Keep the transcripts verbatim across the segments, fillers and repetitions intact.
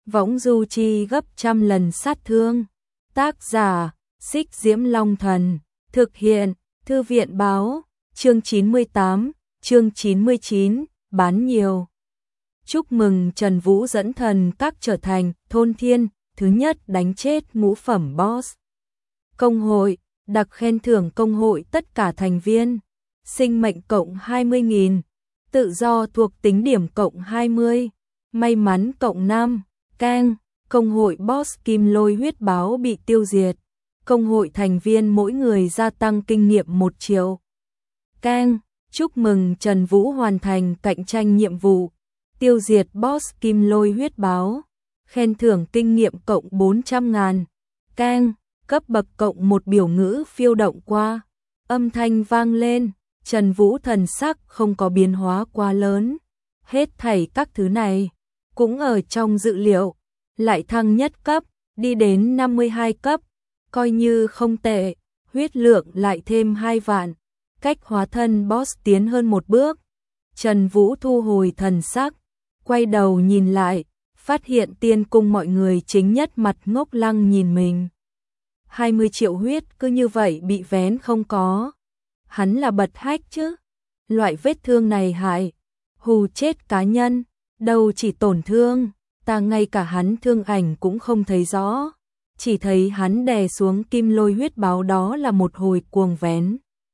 võng du chi gấp trăm lần sát thương. Tác giả, Xích Diễm Long Thần. Thực hiện, Thư viện Báo. Chương chín mươi tám, chương chín mươi chín, bán nhiều. Chúc mừng Trần Vũ dẫn thần các trở thành thôn thiên, thứ nhất đánh chết ngũ phẩm boss. Công hội, đặc khen thưởng công hội tất cả thành viên. Sinh mệnh cộng hai mươi nghìn. Tự do thuộc tính điểm cộng hai mươi. May mắn cộng năm. Keng, công hội boss kim lôi huyết báo bị tiêu diệt. Công hội thành viên mỗi người gia tăng kinh nghiệm một triệu. Keng, chúc mừng Trần Vũ hoàn thành cạnh tranh nhiệm vụ. Tiêu diệt boss kim lôi huyết báo. Khen thưởng kinh nghiệm cộng bốn trăm ngàn. Keng, cấp bậc cộng một biểu ngữ phiêu động qua. Âm thanh vang lên, Trần Vũ thần sắc không có biến hóa quá lớn. Hết thảy các thứ này cũng ở trong dự liệu. Lại thăng nhất cấp, đi đến năm mươi hai cấp. Coi như không tệ, huyết lượng lại thêm hai vạn. Cách hóa thân boss tiến hơn một bước. Trần Vũ thu hồi thần sắc, quay đầu nhìn lại, phát hiện tiên cung mọi người chính nhất mặt ngốc lăng nhìn mình. hai mươi triệu huyết cứ như vậy bị vén không có. Hắn là bật hách chứ. Loại vết thương này hại, hù chết cá nhân, đâu chỉ tổn thương, ta ngay cả hắn thương ảnh cũng không thấy rõ. Chỉ thấy hắn đè xuống kim lôi huyết báo đó là một hồi cuồng vén.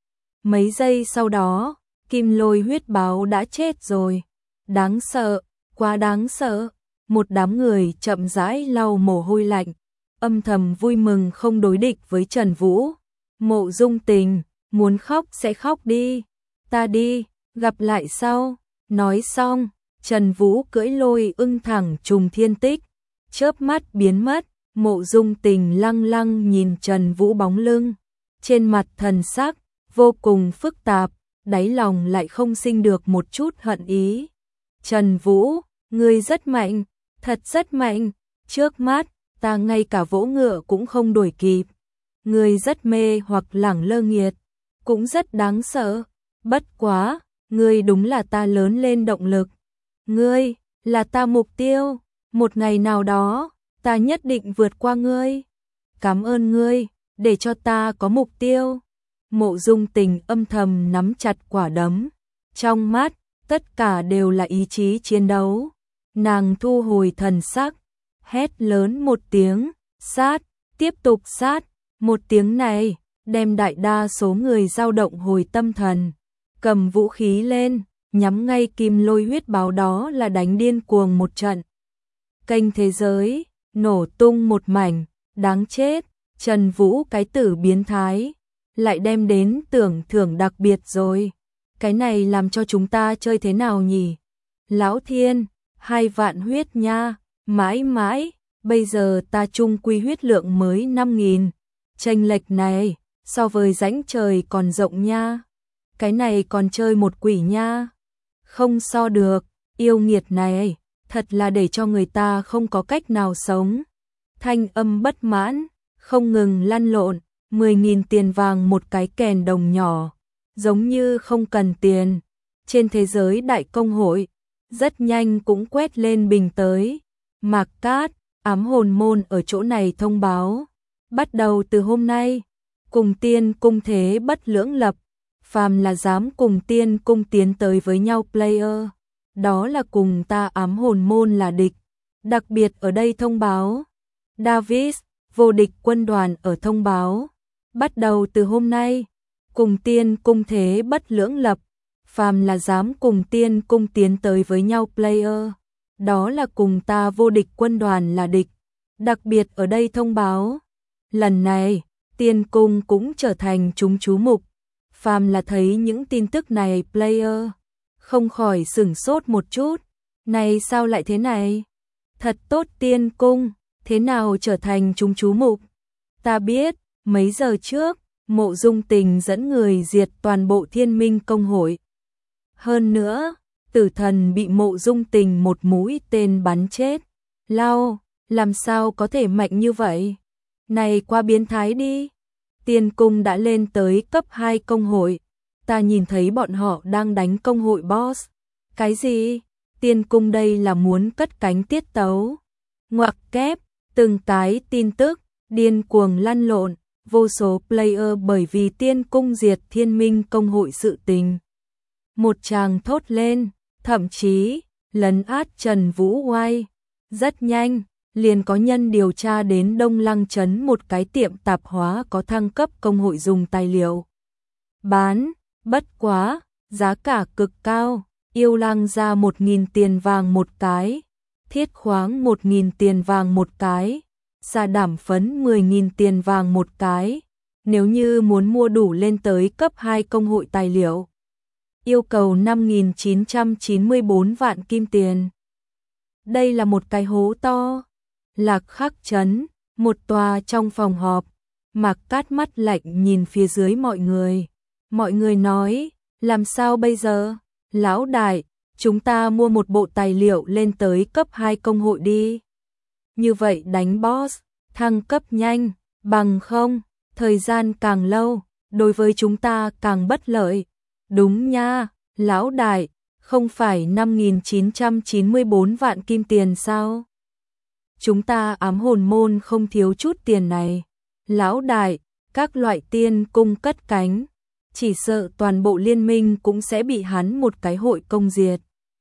Mấy giây sau đó, kim lôi huyết báo đã chết rồi. Đáng sợ, quá đáng sợ. Một đám người chậm rãi lau mồ hôi lạnh, âm thầm vui mừng không đối địch với Trần Vũ. Mộ Dung Tình, muốn khóc sẽ khóc đi. Ta đi, gặp lại sau. Nói xong, Trần Vũ cưỡi lôi ưng thẳng trùng thiên tích, chớp mắt biến mất. Mộ Dung Tình lăng lăng nhìn Trần Vũ bóng lưng, trên mặt thần sắc vô cùng phức tạp, đáy lòng lại không sinh được một chút hận ý. Trần Vũ, ngươi rất mạnh, thật rất mạnh, trước mắt ta ngay cả vỗ ngựa cũng không đuổi kịp. Ngươi rất mê hoặc lẳng lơ nghiệt, cũng rất đáng sợ, bất quá, ngươi đúng là ta lớn lên động lực. Ngươi là ta mục tiêu, một ngày nào đó ta nhất định vượt qua ngươi. Cảm ơn ngươi, để cho ta có mục tiêu. Mộ Dung Tình âm thầm nắm chặt quả đấm. Trong mắt, tất cả đều là ý chí chiến đấu. Nàng thu hồi thần sắc, hét lớn một tiếng, sát, tiếp tục sát. Một tiếng này, đem đại đa số người dao động hồi tâm thần. Cầm vũ khí lên, nhắm ngay kim lôi huyết báo đó là đánh điên cuồng một trận. Kênh thế giới nổ tung một mảnh, đáng chết, Trần Vũ cái tử biến thái, lại đem đến tưởng thưởng đặc biệt rồi. Cái này làm cho chúng ta chơi thế nào nhỉ? Lão Thiên, hai vạn huyết nha, mãi mãi, bây giờ ta chung quy huyết lượng mới năm nghìn. Chênh lệch này, so với rãnh trời còn rộng nha. Cái này còn chơi một quỷ nha. Không so được, yêu nghiệt này thật là để cho người ta không có cách nào sống. Thanh âm bất mãn, không ngừng lăn lộn, mười nghìn tiền vàng một cái kèn đồng nhỏ, giống như không cần tiền. Trên thế giới đại công hội, rất nhanh cũng quét lên bình tới. Mạc Cát, ám hồn môn ở chỗ này thông báo. Bắt đầu từ hôm nay, cùng tiên cung thế bất lưỡng lập. Phàm là dám cùng tiên cung tiến tới với nhau player, đó là cùng ta ám hồn môn là địch. Đặc biệt ở đây thông báo. Davis, vô địch quân đoàn ở thông báo. Bắt đầu từ hôm nay, cùng tiên cung thế bất lưỡng lập. Phàm là dám cùng tiên cung tiến tới với nhau player, đó là cùng ta vô địch quân đoàn là địch. Đặc biệt ở đây thông báo. Lần này, tiên cung cũng trở thành chúng chú mục. Phàm là thấy những tin tức này player, không khỏi sửng sốt một chút. Này sao lại thế này? Thật tốt tiên cung, thế nào trở thành chúng chú mục? Ta biết, mấy giờ trước, Mộ Dung Tình dẫn người diệt toàn bộ Thiên Minh công hội. Hơn nữa, tử thần bị Mộ Dung Tình một mũi tên bắn chết. Lao, làm sao có thể mạnh như vậy? Này quá biến thái đi. Tiên cung đã lên tới cấp hai công hội. Ta nhìn thấy bọn họ đang đánh công hội boss. Cái gì? Tiên cung đây là muốn cất cánh tiết tấu. Ngoặc kép, từng cái tin tức, điên cuồng lăn lộn, vô số player bởi vì Tiên Cung diệt Thiên Minh công hội sự tình. Một tràng thốt lên, thậm chí, lấn át Trần Vũ Oai. Rất nhanh, liền có nhân điều tra đến Đông Lăng Trấn một cái tiệm tạp hóa có thăng cấp công hội dùng tài liệu. Bán, bất quá, giá cả cực cao, yêu lang ra một nghìn tiền vàng một cái, thiết khoáng một nghìn tiền vàng một cái, xà đảm phấn mười nghìn tiền vàng một cái. Nếu như muốn mua đủ lên tới cấp hai công hội tài liệu, yêu cầu năm nghìn chín trăm chín mươi bốn vạn kim tiền. Đây là một cái hố to. Lạc Khắc Trấn, một tòa trong phòng họp, Mạc Cát mắt lạnh nhìn phía dưới mọi người. Mọi người nói, làm sao bây giờ? Lão đại, chúng ta mua một bộ tài liệu lên tới cấp hai công hội đi. Như vậy đánh boss, thăng cấp nhanh, bằng không, thời gian càng lâu, đối với chúng ta càng bất lợi. Đúng nha, lão đại, không phải năm nghìn chín trăm chín mươi bốn vạn kim tiền sao? Chúng ta ám hồn môn không thiếu chút tiền này. Lão đại, các loại tiên cung cất cánh, chỉ sợ toàn bộ liên minh cũng sẽ bị hắn một cái hội công diệt.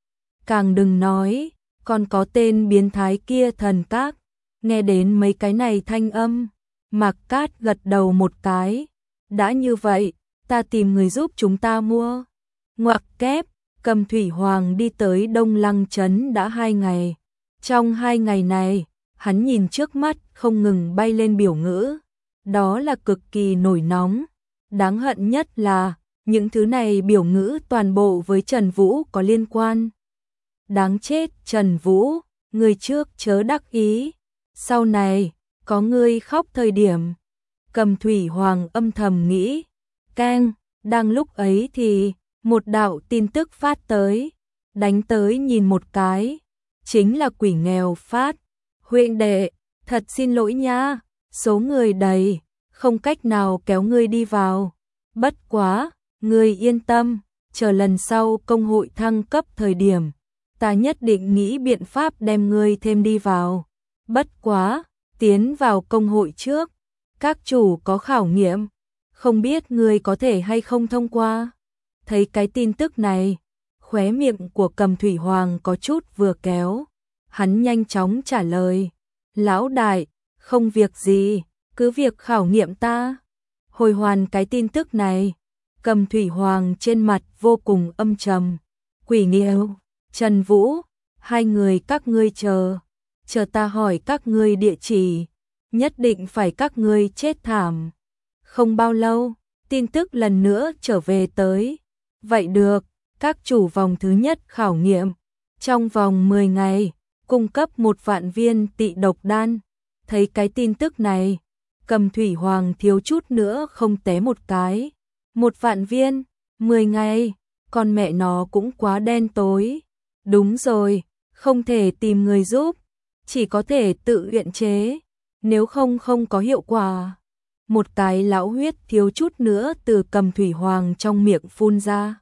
Càng đừng nói, còn có tên biến thái kia thần các. Nghe đến mấy cái này thanh âm, Mạc Cát gật đầu một cái. Đã như vậy, ta tìm người giúp chúng ta mua. Ngoặc kép, Cầm Thủy Hoàng đi tới Đông Lăng Trấn đã hai ngày. Trong hai ngày này, hắn nhìn trước mắt không ngừng bay lên biểu ngữ. Đó là cực kỳ nổi nóng. Đáng hận nhất là, những thứ này biểu ngữ toàn bộ với Trần Vũ có liên quan. Đáng chết Trần Vũ, người trước chớ đắc ý. Sau này, có ngươi khóc thời điểm. Cầm Thủy Hoàng âm thầm nghĩ. Keng, đang lúc ấy thì, một đạo tin tức phát tới. Đánh tới nhìn một cái. Chính là quỷ nghèo phát. Huynh đệ, thật xin lỗi nha, số người đầy, không cách nào kéo ngươi đi vào. Bất quá, ngươi yên tâm, chờ lần sau công hội thăng cấp thời điểm, ta nhất định nghĩ biện pháp đem ngươi thêm đi vào. Bất quá, tiến vào công hội trước, các chủ có khảo nghiệm, không biết ngươi có thể hay không thông qua. Thấy cái tin tức này, khóe miệng của Cầm Thủy Hoàng có chút vừa kéo. Hắn nhanh chóng trả lời, lão đại, không việc gì, cứ việc khảo nghiệm ta. Hồi hoàn cái tin tức này, Cầm Thủy Hoàng trên mặt vô cùng âm trầm. Quỷ nghèo, Trần Vũ, hai người các ngươi chờ, chờ ta hỏi các ngươi địa chỉ, nhất định phải các ngươi chết thảm. Không bao lâu, tin tức lần nữa trở về tới. Vậy được, các chủ vòng thứ nhất khảo nghiệm, trong vòng mười ngày, cung cấp một vạn viên tị độc đan. Thấy cái tin tức này, Cầm Thủy Hoàng thiếu chút nữa không té một cái. Một vạn viên, mười ngày, con mẹ nó cũng quá đen tối. Đúng rồi, không thể tìm người giúp, chỉ có thể tự luyện chế, nếu không không có hiệu quả. Một cái lão huyết thiếu chút nữa từ Cầm Thủy Hoàng trong miệng phun ra.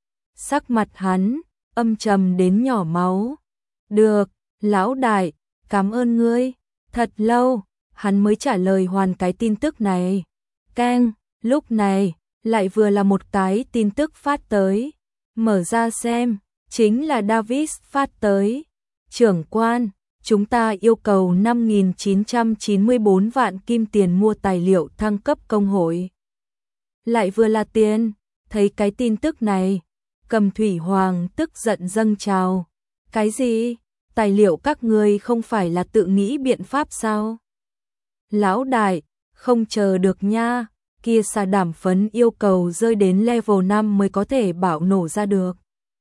Sắc mặt hắn, âm trầm đến nhỏ máu. Được, lão đại, cảm ơn ngươi. Thật lâu, hắn mới trả lời hoàn cái tin tức này. Keng, lúc này, lại vừa là một cái tin tức phát tới. Mở ra xem, chính là Davis phát tới. Trưởng quan, chúng ta yêu cầu năm nghìn chín trăm chín mươi bốn vạn kim tiền mua tài liệu thăng cấp công hội. Lại vừa là tiền, thấy cái tin tức này, Cầm Thủy Hoàng tức giận dâng trào. Cái gì? Tài liệu các ngươi không phải là tự nghĩ biện pháp sao? Lão đại, không chờ được nha, kia xà đảm phấn yêu cầu rơi đến level năm mới có thể bạo nổ ra được.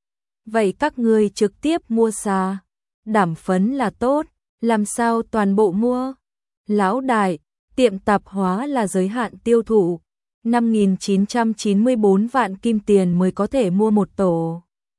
Vậy các ngươi trực tiếp mua xà đảm phấn là tốt, làm sao toàn bộ mua? Lão đại, tiệm tạp hóa là giới hạn tiêu thụ, năm nghìn chín trăm chín mươi bốn vạn kim tiền mới có thể mua một tổ.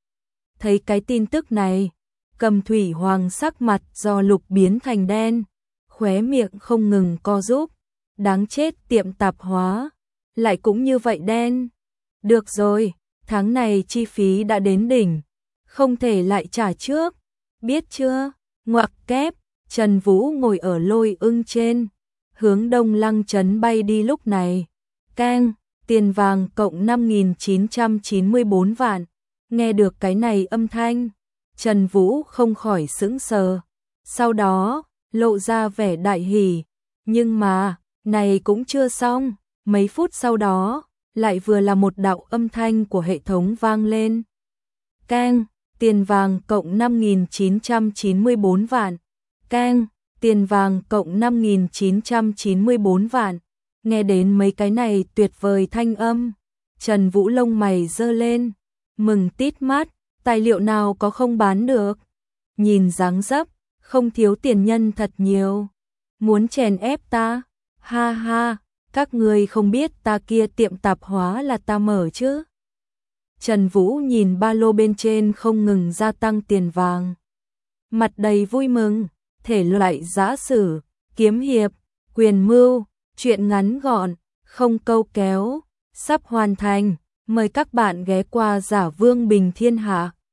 Thấy cái tin tức này, Cầm Thủy Hoàng sắc mặt do lục biến thành đen, khóe miệng không ngừng co rúm. Đáng chết tiệm tạp hóa, lại cũng như vậy đen. Được rồi, tháng này chi phí đã đến đỉnh, không thể lại trả trước, biết chưa? Ngoặc kép, Trần Vũ ngồi ở lôi ưng trên, hướng Đông Lăng trấn bay đi lúc này. Keng, tiền vàng cộng năm nghìn chín trăm chín mươi bốn vạn. Nghe được cái này âm thanh, Trần Vũ không khỏi sững sờ. Sau đó, lộ ra vẻ đại hỉ. Nhưng mà, này cũng chưa xong. Mấy phút sau đó, lại vừa là một đạo âm thanh của hệ thống vang lên. Keng, tiền vàng cộng năm nghìn chín trăm chín mươi bốn vạn. Keng, tiền vàng cộng năm nghìn chín trăm chín mươi bốn vạn. Nghe đến mấy cái này tuyệt vời thanh âm, Trần Vũ lông mày giơ lên, mừng tít mắt, tài liệu nào có không bán được. Nhìn dáng dấp, không thiếu tiền nhân thật nhiều. Muốn chèn ép ta? Ha ha, các người không biết ta kia tiệm tạp hóa là ta mở chứ. Trần Vũ nhìn ba lô bên trên không ngừng gia tăng tiền vàng. Mặt đầy vui mừng, thể loại giã sử, kiếm hiệp, quyền mưu, truyện ngắn gọn, không câu kéo, sắp hoàn thành. Mời các bạn ghé qua Giả Vương Bình Thiên Hạ.